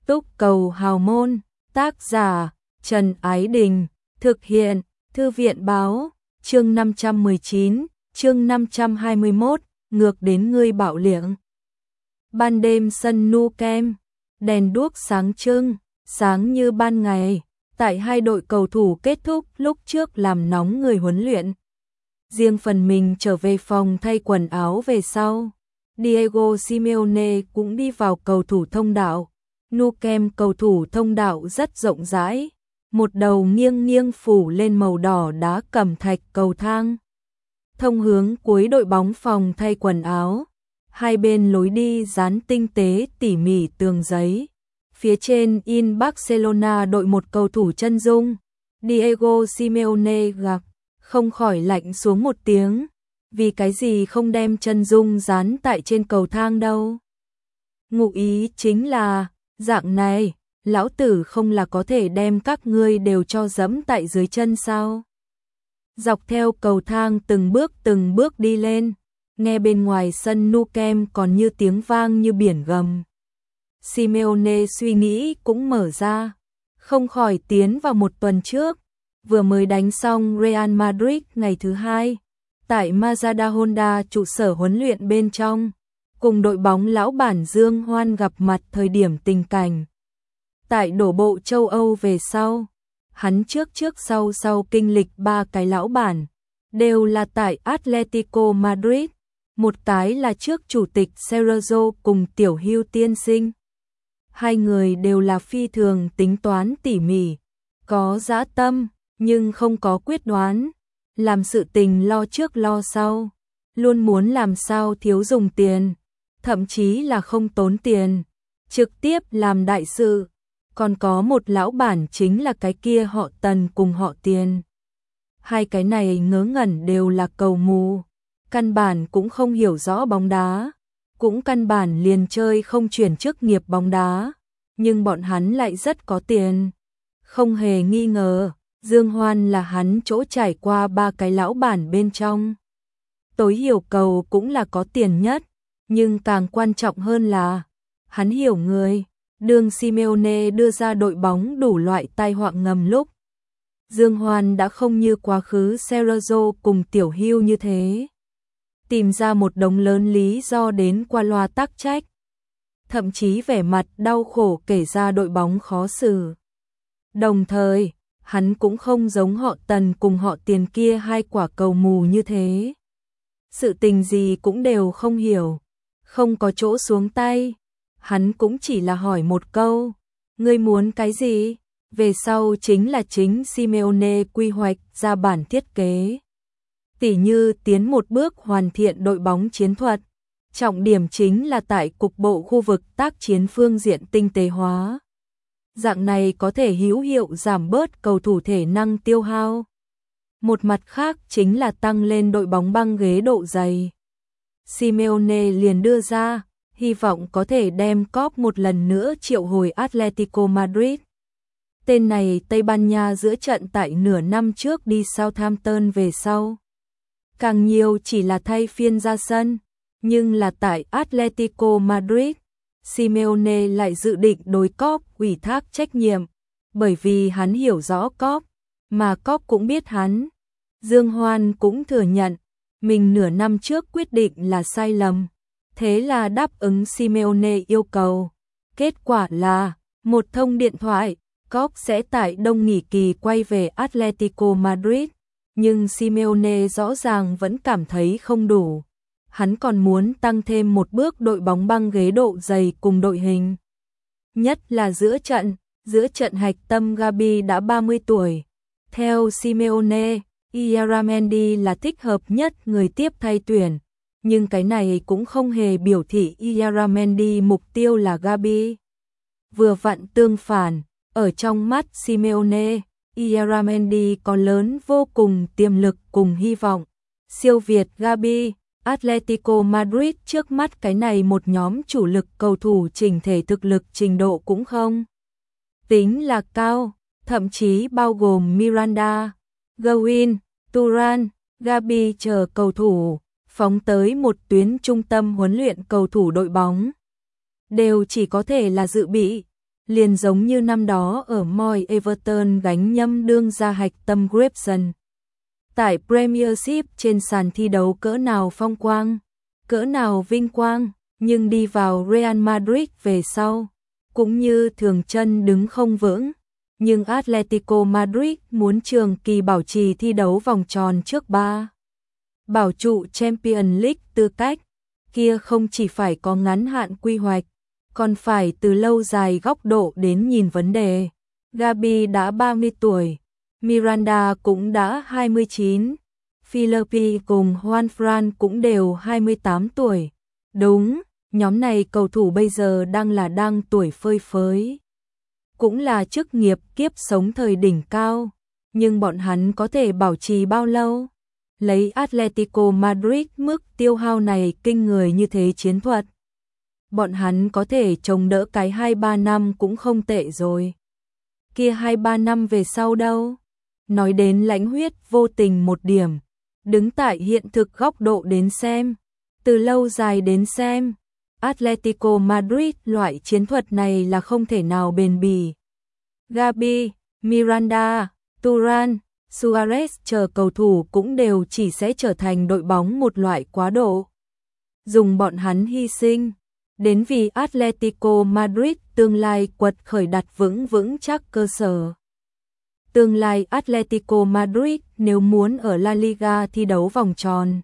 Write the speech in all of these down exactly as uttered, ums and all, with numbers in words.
Túc cầu hào môn, tác giả Trần Ái Đình, thực hiện Thư viện báo, chương năm trăm mười chín, chương năm trăm hai mươi mốt, ngược đến ngươi bạo liệng. Ban đêm sân Nou Camp, đèn đuốc sáng trưng, sáng như ban ngày, tại hai đội cầu thủ kết thúc lúc trước làm nóng người huấn luyện. Riêng phần mình trở về phòng thay quần áo về sau. Diego Simeone cũng đi vào cầu thủ thông đạo. Nou Camp cầu thủ thông đạo rất rộng rãi, một đầu nghiêng nghiêng phủ lên màu đỏ đá cẩm thạch cầu thang. Thông hướng cuối đội bóng phòng thay quần áo, hai bên lối đi dán tinh tế tỉ mỉ tường giấy. Phía trên in Barcelona đội một cầu thủ chân dung. Diego Simeone gạc, không khỏi lạnh xuống một tiếng. Vì cái gì không đem chân dung dán tại trên cầu thang đâu? Ngụ ý chính là, dạng này, lão tử không là có thể đem các ngươi đều cho dẫm tại dưới chân sao? Dọc theo cầu thang từng bước từng bước đi lên, nghe bên ngoài sân Nou Camp còn như tiếng vang như biển gầm. Simeone suy nghĩ cũng mở ra, không khỏi tiến vào một tuần trước, vừa mới đánh xong Real Madrid ngày thứ hai, tại Majadahonda trụ sở huấn luyện bên trong, cùng đội bóng lão bản Dương Hoan gặp mặt thời điểm tình cảnh. Tại đổ bộ châu Âu về sau, hắn trước trước sau sau kinh lịch ba cái lão bản, đều là tại Atletico Madrid, một cái là trước chủ tịch Sergio cùng tiểu Hưu tiên sinh. Hai người đều là phi thường tính toán tỉ mỉ, có dã tâm, nhưng không có quyết đoán, làm sự tình lo trước lo sau, luôn muốn làm sao thiếu dùng tiền, thậm chí là không tốn tiền, trực tiếp làm đại sự. Còn có một lão bản chính là cái kia họ Tần cùng họ Tiền. Hai cái này ngớ ngẩn đều là cầu mù, căn bản cũng không hiểu rõ bóng đá, cũng căn bản liền chơi không chuyển chức nghiệp bóng đá, nhưng bọn hắn lại rất có tiền. Không hề nghi ngờ, Dương Hoan là hắn chỗ trải qua ba cái lão bản bên trong. Tối hiểu cầu cũng là có tiền nhất, nhưng càng quan trọng hơn là hắn hiểu người. Đường Simeone đưa ra đội bóng đủ loại tai họa ngầm lúc, Dương Hoan đã không như quá khứ Sergio cùng tiểu Hưu như thế, tìm ra một đống lớn lý do đến qua loa tác trách, thậm chí vẻ mặt đau khổ kể ra đội bóng khó xử. Đồng thời, hắn cũng không giống họ Tần cùng họ Tiền kia hai quả cầu mù như thế. Sự tình gì cũng đều không hiểu, không có chỗ xuống tay. Hắn cũng chỉ là hỏi một câu, ngươi muốn cái gì? Về sau chính là chính Simeone quy hoạch ra bản thiết kế. Tỉ như tiến một bước hoàn thiện đội bóng chiến thuật, trọng điểm chính là tại cục bộ khu vực tác chiến phương diện tinh tế hóa. Dạng này có thể hữu hiệu giảm bớt cầu thủ thể năng tiêu hao. Một mặt khác chính là tăng lên đội bóng băng ghế độ dày. Simeone liền đưa ra, hy vọng có thể đem Klopp một lần nữa triệu hồi Atletico Madrid. Tên này Tây Ban Nha giữa trận tại nửa năm trước đi Southampton về sau. Càng nhiều chỉ là thay phiên ra sân, nhưng là tại Atletico Madrid, Simeone lại dự định đối Klopp ủy thác trách nhiệm, bởi vì hắn hiểu rõ Klopp, mà Klopp cũng biết hắn. Dương Hoan cũng thừa nhận, mình nửa năm trước quyết định là sai lầm. Thế là đáp ứng Simeone yêu cầu. Kết quả là, một thông điện thoại, Klopp sẽ tại đông nghỉ kỳ quay về Atletico Madrid. Nhưng Simeone rõ ràng vẫn cảm thấy không đủ. Hắn còn muốn tăng thêm một bước đội bóng băng ghế độ dày cùng đội hình. Nhất là giữa trận, giữa trận hạch tâm Gabi đã ba mươi tuổi. Theo Simeone, Iyaramendi là thích hợp nhất người tiếp thay tuyển. Nhưng cái này cũng không hề biểu thị Iyaramendi mục tiêu là Gabi. Vừa vặn tương phản, ở trong mắt Simeone, Iyaramendi có lớn vô cùng tiềm lực cùng hy vọng. Siêu việt Gabi, Atletico Madrid trước mắt cái này một nhóm chủ lực cầu thủ chỉnh thể thực lực trình độ cũng không tính là cao, thậm chí bao gồm Miranda, Gawin, Turan, Gabi chờ cầu thủ. Phóng tới một tuyến trung tâm huấn luyện cầu thủ đội bóng, đều chỉ có thể là dự bị. liền giống như năm đó ở Moy Everton gánh nhâm đương gia hạch tâm Grayson. Tại Premiership trên sàn thi đấu cỡ nào phong quang, cỡ nào vinh quang, nhưng đi vào Real Madrid về sau, cũng như thường chân đứng không vững. Nhưng Atletico Madrid muốn trường kỳ bảo trì thi đấu vòng tròn trước ba, bảo trụ Champions League tư cách, kia không chỉ phải có ngắn hạn quy hoạch, còn phải từ lâu dài góc độ đến nhìn vấn đề. Gabi đã ba mươi tuổi, Miranda cũng đã hai mươi chín, Philippi cùng Juan Fran cũng đều hai mươi tám tuổi. Đúng, nhóm này cầu thủ bây giờ đang là đang tuổi phơi phới. Cũng là chức nghiệp kiếp sống thời đỉnh cao, nhưng bọn hắn có thể bảo trì bao lâu? Lấy Atletico Madrid mức tiêu hao này kinh người như thế chiến thuật, bọn hắn có thể chống đỡ cái hai ba năm cũng không tệ rồi. Kia hai ba năm về sau đâu? Nói đến lãnh huyết vô tình một điểm, đứng tại hiện thực góc độ đến xem, từ lâu dài đến xem, Atletico Madrid loại chiến thuật này là không thể nào bền bỉ. Gabi, Miranda, Turan, Suarez chờ cầu thủ cũng đều chỉ sẽ trở thành đội bóng một loại quá độ. Dùng bọn hắn hy sinh, đến vì Atletico Madrid tương lai quật khởi đặt vững vững chắc cơ sở. Tương lai Atletico Madrid nếu muốn ở La Liga thi đấu vòng tròn,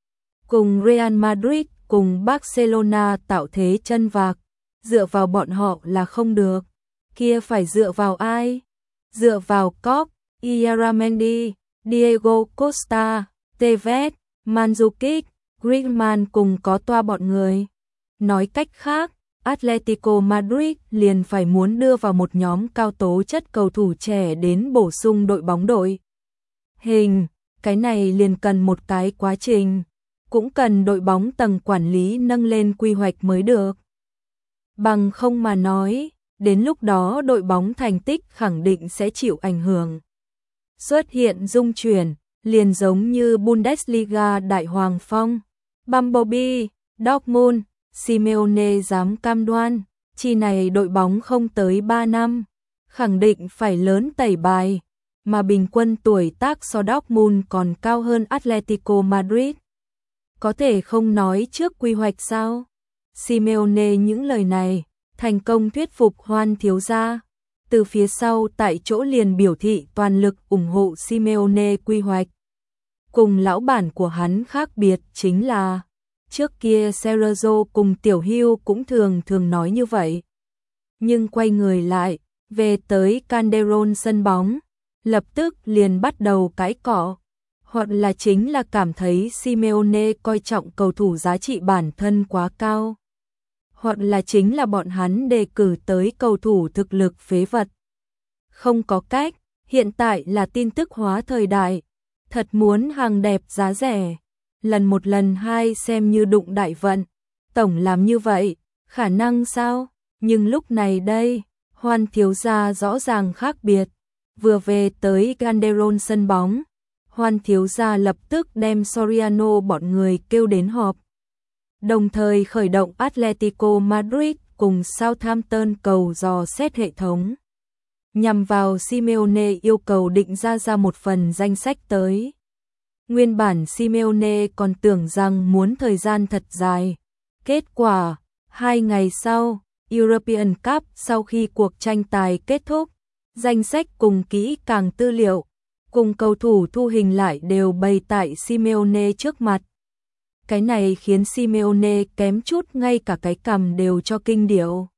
cùng Real Madrid cùng Barcelona tạo thế chân vạc, dựa vào bọn họ là không được. Kia phải dựa vào ai? Dựa vào Klopp, Ieramendi, Diego Costa, Tevez, Mandzukic, Griezmann cùng có toa bọn người. Nói cách khác, Atletico Madrid liền phải muốn đưa vào một nhóm cao tố chất cầu thủ trẻ đến bổ sung đội bóng đội hình, cái này liền cần một cái quá trình, cũng cần đội bóng tầng quản lý nâng lên quy hoạch mới được. Bằng không mà nói, đến lúc đó đội bóng thành tích khẳng định sẽ chịu ảnh hưởng. Xuất hiện dung chuyển, liền giống như Bundesliga đại hoàng phong, Bumblebee, Dortmund, Simeone dám cam đoan, chi này đội bóng không tới ba năm, khẳng định phải lớn tẩy bài, mà bình quân tuổi tác so Dortmund còn cao hơn Atletico Madrid. Có thể không nói trước quy hoạch sao? Simeone những lời này, thành công thuyết phục Hoan thiếu gia, từ phía sau tại chỗ liền biểu thị toàn lực ủng hộ Simeone quy hoạch. Cùng lão bản của hắn khác biệt chính là, trước kia Sergio cùng Tiểu Hưu cũng thường thường nói như vậy. Nhưng quay người lại, về tới Calderón sân bóng, lập tức liền bắt đầu cãi cọ. Hoặc là chính là cảm thấy Simeone coi trọng cầu thủ giá trị bản thân quá cao. Hoặc là chính là bọn hắn đề cử tới cầu thủ thực lực phế vật. Không có cách, hiện tại là tin tức hóa thời đại. Thật muốn hàng đẹp giá rẻ. Lần một lần hai xem như đụng đại vận. Tổng làm như vậy, khả năng sao? Nhưng lúc này đây, Hoan thiếu gia rõ ràng khác biệt. Vừa về tới Calderón sân bóng, Hoan thiếu gia lập tức đem Soriano bọn người kêu đến họp. Đồng thời khởi động Atletico Madrid cùng Southampton cầu dò xét hệ thống. Nhằm vào Simeone yêu cầu định ra ra một phần danh sách tới. Nguyên bản Simeone còn tưởng rằng muốn thời gian thật dài. Kết quả, hai ngày sau, European Cup sau khi cuộc tranh tài kết thúc, danh sách cùng kỹ càng tư liệu, cùng cầu thủ thu hình lại đều bày tại Simeone trước mặt. Cái này khiến Simeone kém chút ngay cả cái cằm đều cho kinh điệu.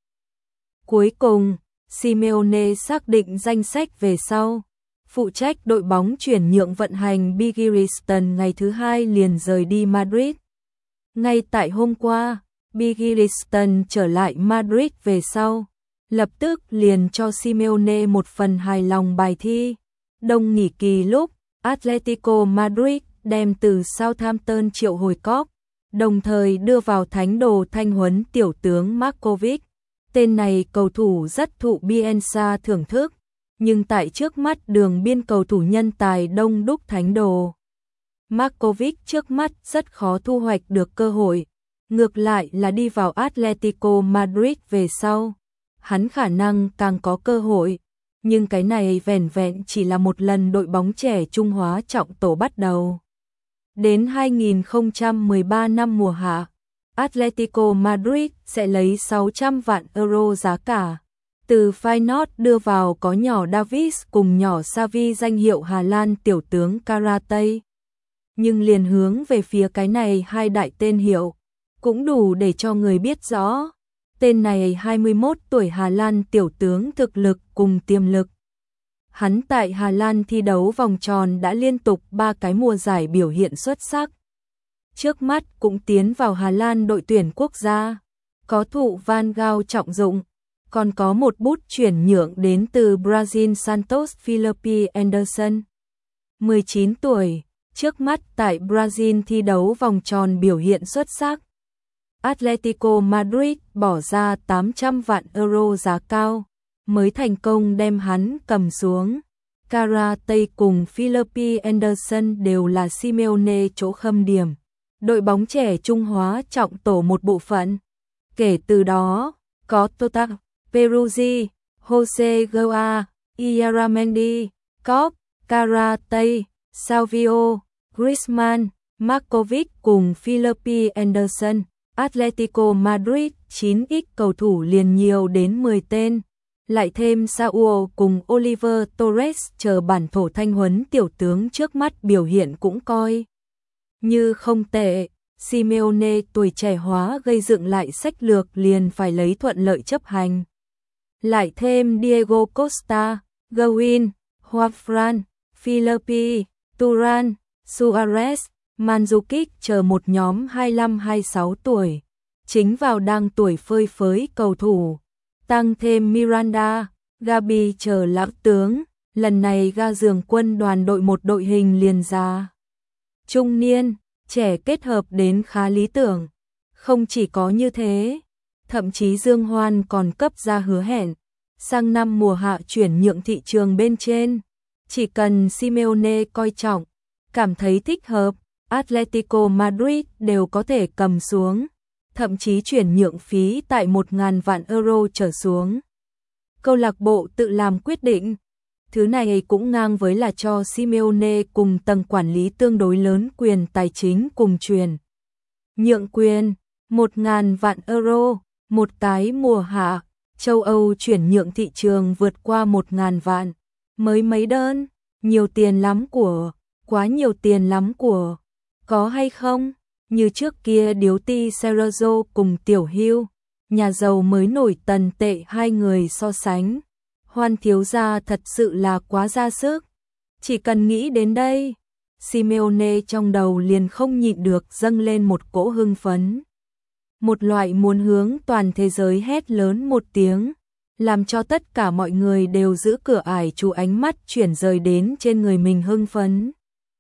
Cuối cùng, Simeone xác định danh sách về sau. Phụ trách đội bóng chuyển nhượng vận hành Bigiristan ngày thứ hai liền rời đi Madrid. Ngay tại hôm qua, Bigiristan trở lại Madrid về sau, lập tức liền cho Simeone một phần hài lòng bài thi. Đông nghỉ kỳ lúc, Atletico Madrid đem từ Southampton triệu hồi Klopp, đồng thời đưa vào thánh đồ thanh huấn tiểu tướng Markovic. Tên này cầu thủ rất thụ Bielsa thưởng thức, nhưng tại trước mắt đường biên cầu thủ nhân tài đông đúc thánh đồ, Markovic trước mắt rất khó thu hoạch được cơ hội. Ngược lại là đi vào Atletico Madrid về sau, hắn khả năng càng có cơ hội, nhưng cái này vẻn vẹn chỉ là một lần đội bóng trẻ Trung hóa trọng tổ bắt đầu. Đến hai nghìn không trăm mười ba năm mùa hạ, Atletico Madrid sẽ lấy sáu trăm vạn euro giá cả từ Feyenoord đưa vào có nhỏ Davies cùng nhỏ Xavi danh hiệu Hà Lan tiểu tướng Karatay. Nhưng liền hướng về phía cái này hai đại tên hiệu, cũng đủ để cho người biết rõ, tên này hai mươi mốt tuổi Hà Lan tiểu tướng thực lực cùng tiềm lực. Hắn tại Hà Lan thi đấu vòng tròn đã liên tục ba cái mùa giải biểu hiện xuất sắc. Trước mắt cũng tiến vào Hà Lan đội tuyển quốc gia, có thụ Van Gaal trọng dụng, còn có một bút chuyển nhượng đến từ Brazil Santos Felipe Anderson. mười chín tuổi, trước mắt tại Brazil thi đấu vòng tròn biểu hiện xuất sắc. Atletico Madrid bỏ ra tám trăm vạn euro giá cao, mới thành công đem hắn cầm xuống. Karatay cùng Felipe Anderson đều là Simeone chỗ khâm điểm, đội bóng trẻ Trung hóa trọng tổ một bộ phận. Kể từ đó, có Tota, Peruzzi, Jose Goa, Iaramendi, Kopp, Karatay, Salvio, Griezmann, Markovic cùng Felipe Anderson. Atletico Madrid chín x cầu thủ liền nhiều đến mười tên, lại thêm Saúl cùng Oliver Torres chờ bản thổ thanh huấn tiểu tướng trước mắt biểu hiện cũng coi như không tệ. Simeone tuổi trẻ hóa gây dựng lại sách lược liền phải lấy thuận lợi chấp hành. Lại thêm Diego Costa, Gawin, Juanfran, Felipe, Turan, Suarez, Mandzukic chờ một nhóm hai mươi lăm hai mươi sáu tuổi, chính vào đang tuổi phơi phới cầu thủ, tăng thêm Miranda, Gabi chờ lão tướng, lần này ga giường quân đoàn đội một đội hình liền già, trung niên, trẻ kết hợp đến khá lý tưởng. Không chỉ có như thế, thậm chí Dương Hoan còn cấp ra hứa hẹn, sang năm mùa hạ chuyển nhượng thị trường bên trên, chỉ cần Simeone coi trọng, cảm thấy thích hợp, Atletico Madrid đều có thể cầm xuống, thậm chí chuyển nhượng phí tại một nghìn vạn euro trở xuống. Câu lạc bộ tự làm quyết định, thứ này cũng ngang với là cho Simeone cùng tầng quản lý tương đối lớn quyền tài chính cùng truyền. Nhượng quyền, một nghìn vạn euro, một cái mùa hạ, châu Âu chuyển nhượng thị trường vượt qua một nghìn vạn, mới mấy đơn, nhiều tiền lắm của, quá nhiều tiền lắm của. Có hay không? Như trước kia điếu ti Sergio cùng Tiểu Hưu, nhà giàu mới nổi tần tệ hai người so sánh. Hoan thiếu gia thật sự là quá ra sức. Chỉ cần nghĩ đến đây, Simeone trong đầu liền không nhịn được dâng lên một cỗ hưng phấn. Một loại muốn hướng toàn thế giới hét lớn một tiếng, làm cho tất cả mọi người đều giữ cửa ải chú ánh mắt chuyển rời đến trên người mình hưng phấn.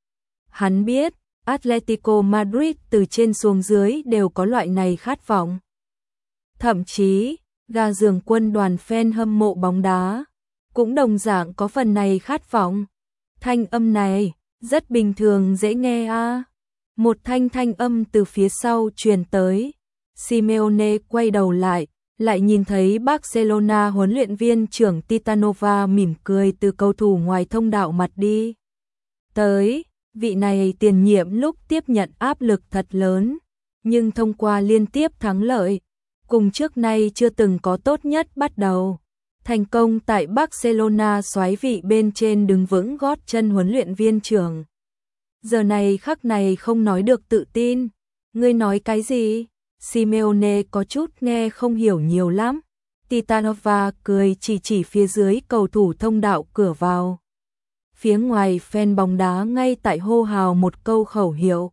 Hắn biết, Atletico Madrid từ trên xuống dưới đều có loại này khát vọng. Thậm chí, ga giường quân đoàn fan hâm mộ bóng đá cũng đồng dạng có phần này khát vọng. Thanh âm này rất bình thường dễ nghe a. À. Một thanh thanh âm từ phía sau truyền tới. Simeone quay đầu lại, lại nhìn thấy Barcelona huấn luyện viên trưởng Titanova mỉm cười từ cầu thủ ngoài thông đạo mặt đi tới. Vị này tiền nhiệm lúc tiếp nhận áp lực thật lớn, nhưng thông qua liên tiếp thắng lợi, cùng trước nay chưa từng có tốt nhất bắt đầu. Thành công tại Barcelona soái vị bên trên đứng vững gót chân huấn luyện viên trưởng. Giờ này khắc này không nói được tự tin. Ngươi nói cái gì? Simeone có chút nghe không hiểu nhiều lắm. Titanova cười chỉ chỉ phía dưới cầu thủ thông đạo cửa vào. Phía ngoài fan bóng đá ngay tại hô hào một câu khẩu hiệu.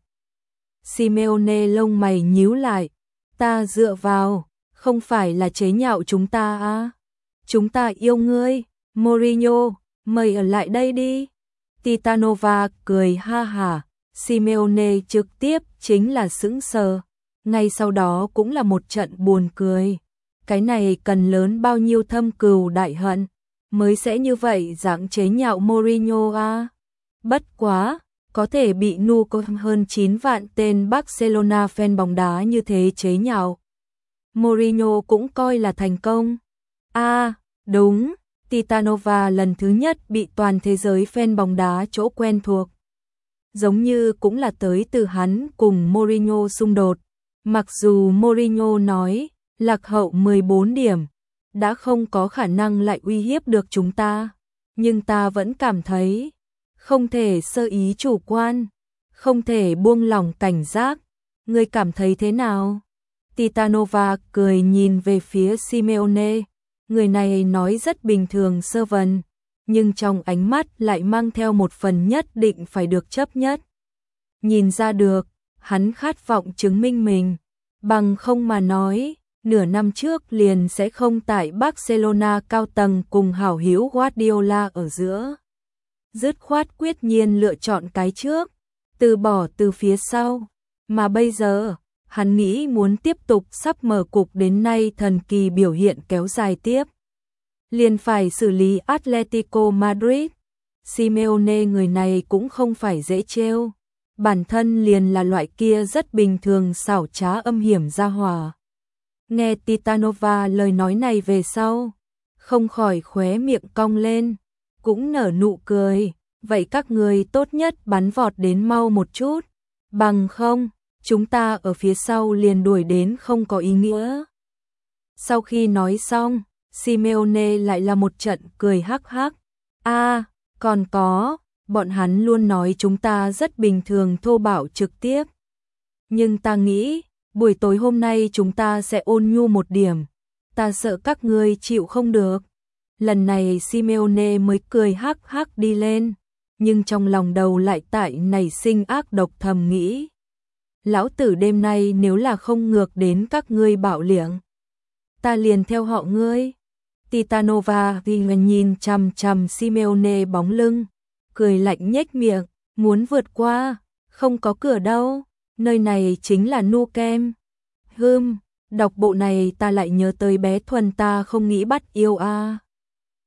Simeone lông mày nhíu lại. Ta dựa vào, không phải là chế nhạo chúng ta à? Chúng ta yêu ngươi, Mourinho, mời ở lại đây đi. Titanova cười ha hả, Simeone trực tiếp chính là sững sờ. Ngay sau đó cũng là một trận buồn cười. Cái này cần lớn bao nhiêu thâm cừu đại hận mới sẽ như vậy dạng chế nhạo Mourinho à? Bất quá, có thể bị nu có hơn chín vạn tên Barcelona fan bóng đá như thế chế nhạo. Mourinho cũng coi là thành công. À, đúng, Titanova lần thứ nhất bị toàn thế giới fan bóng đá chỗ quen thuộc. Giống như cũng là tới từ hắn cùng Mourinho xung đột. Mặc dù Mourinho nói, lạc hậu mười bốn điểm, đã không có khả năng lại uy hiếp được chúng ta. Nhưng ta vẫn cảm thấy, không thể sơ ý chủ quan, không thể buông lỏng cảnh giác. Ngươi cảm thấy thế nào? Titanova cười nhìn về phía Simeone. Người này nói rất bình thường sơ vần, nhưng trong ánh mắt lại mang theo một phần nhất định phải được chấp nhất. Nhìn ra được, hắn khát vọng chứng minh mình, bằng không mà nói, nửa năm trước liền sẽ không tại Barcelona cao tầng cùng hảo hữu Guardiola ở giữa. Dứt khoát quyết nhiên lựa chọn cái trước, từ bỏ từ phía sau, mà bây giờ, hắn nghĩ muốn tiếp tục sắp mở cục đến nay thần kỳ biểu hiện kéo dài tiếp. Liền phải xử lý Atletico Madrid. Simeone người này cũng không phải dễ trêu, bản thân liền là loại kia rất bình thường xảo trá âm hiểm ra hỏa. Nghe Titanova lời nói này về sau, không khỏi khóe miệng cong lên, cũng nở nụ cười, vậy các người tốt nhất bắn vọt đến mau một chút, bằng không, chúng ta ở phía sau liền đuổi đến không có ý nghĩa. Sau khi nói xong, Simeone lại là một trận cười hắc hắc. À, còn có, bọn hắn luôn nói chúng ta rất bình thường thô bạo trực tiếp. Nhưng ta nghĩ, buổi tối hôm nay chúng ta sẽ ôn nhu một điểm. Ta sợ các ngươi chịu không được. Lần này Simeone mới cười hắc hắc đi lên, nhưng trong lòng đầu lại tại nảy sinh ác độc thầm nghĩ. Lão tử đêm nay nếu là không ngược đến các ngươi bạo liệng, ta liền theo họ ngươi. Titanova vì nhìn chằm chằm Simeone bóng lưng, cười lạnh nhếch miệng, muốn vượt qua, không có cửa đâu, nơi này chính là Nou Camp. Hừm, đọc bộ này ta lại nhớ tới bé Thuần ta không nghĩ bắt yêu a. À.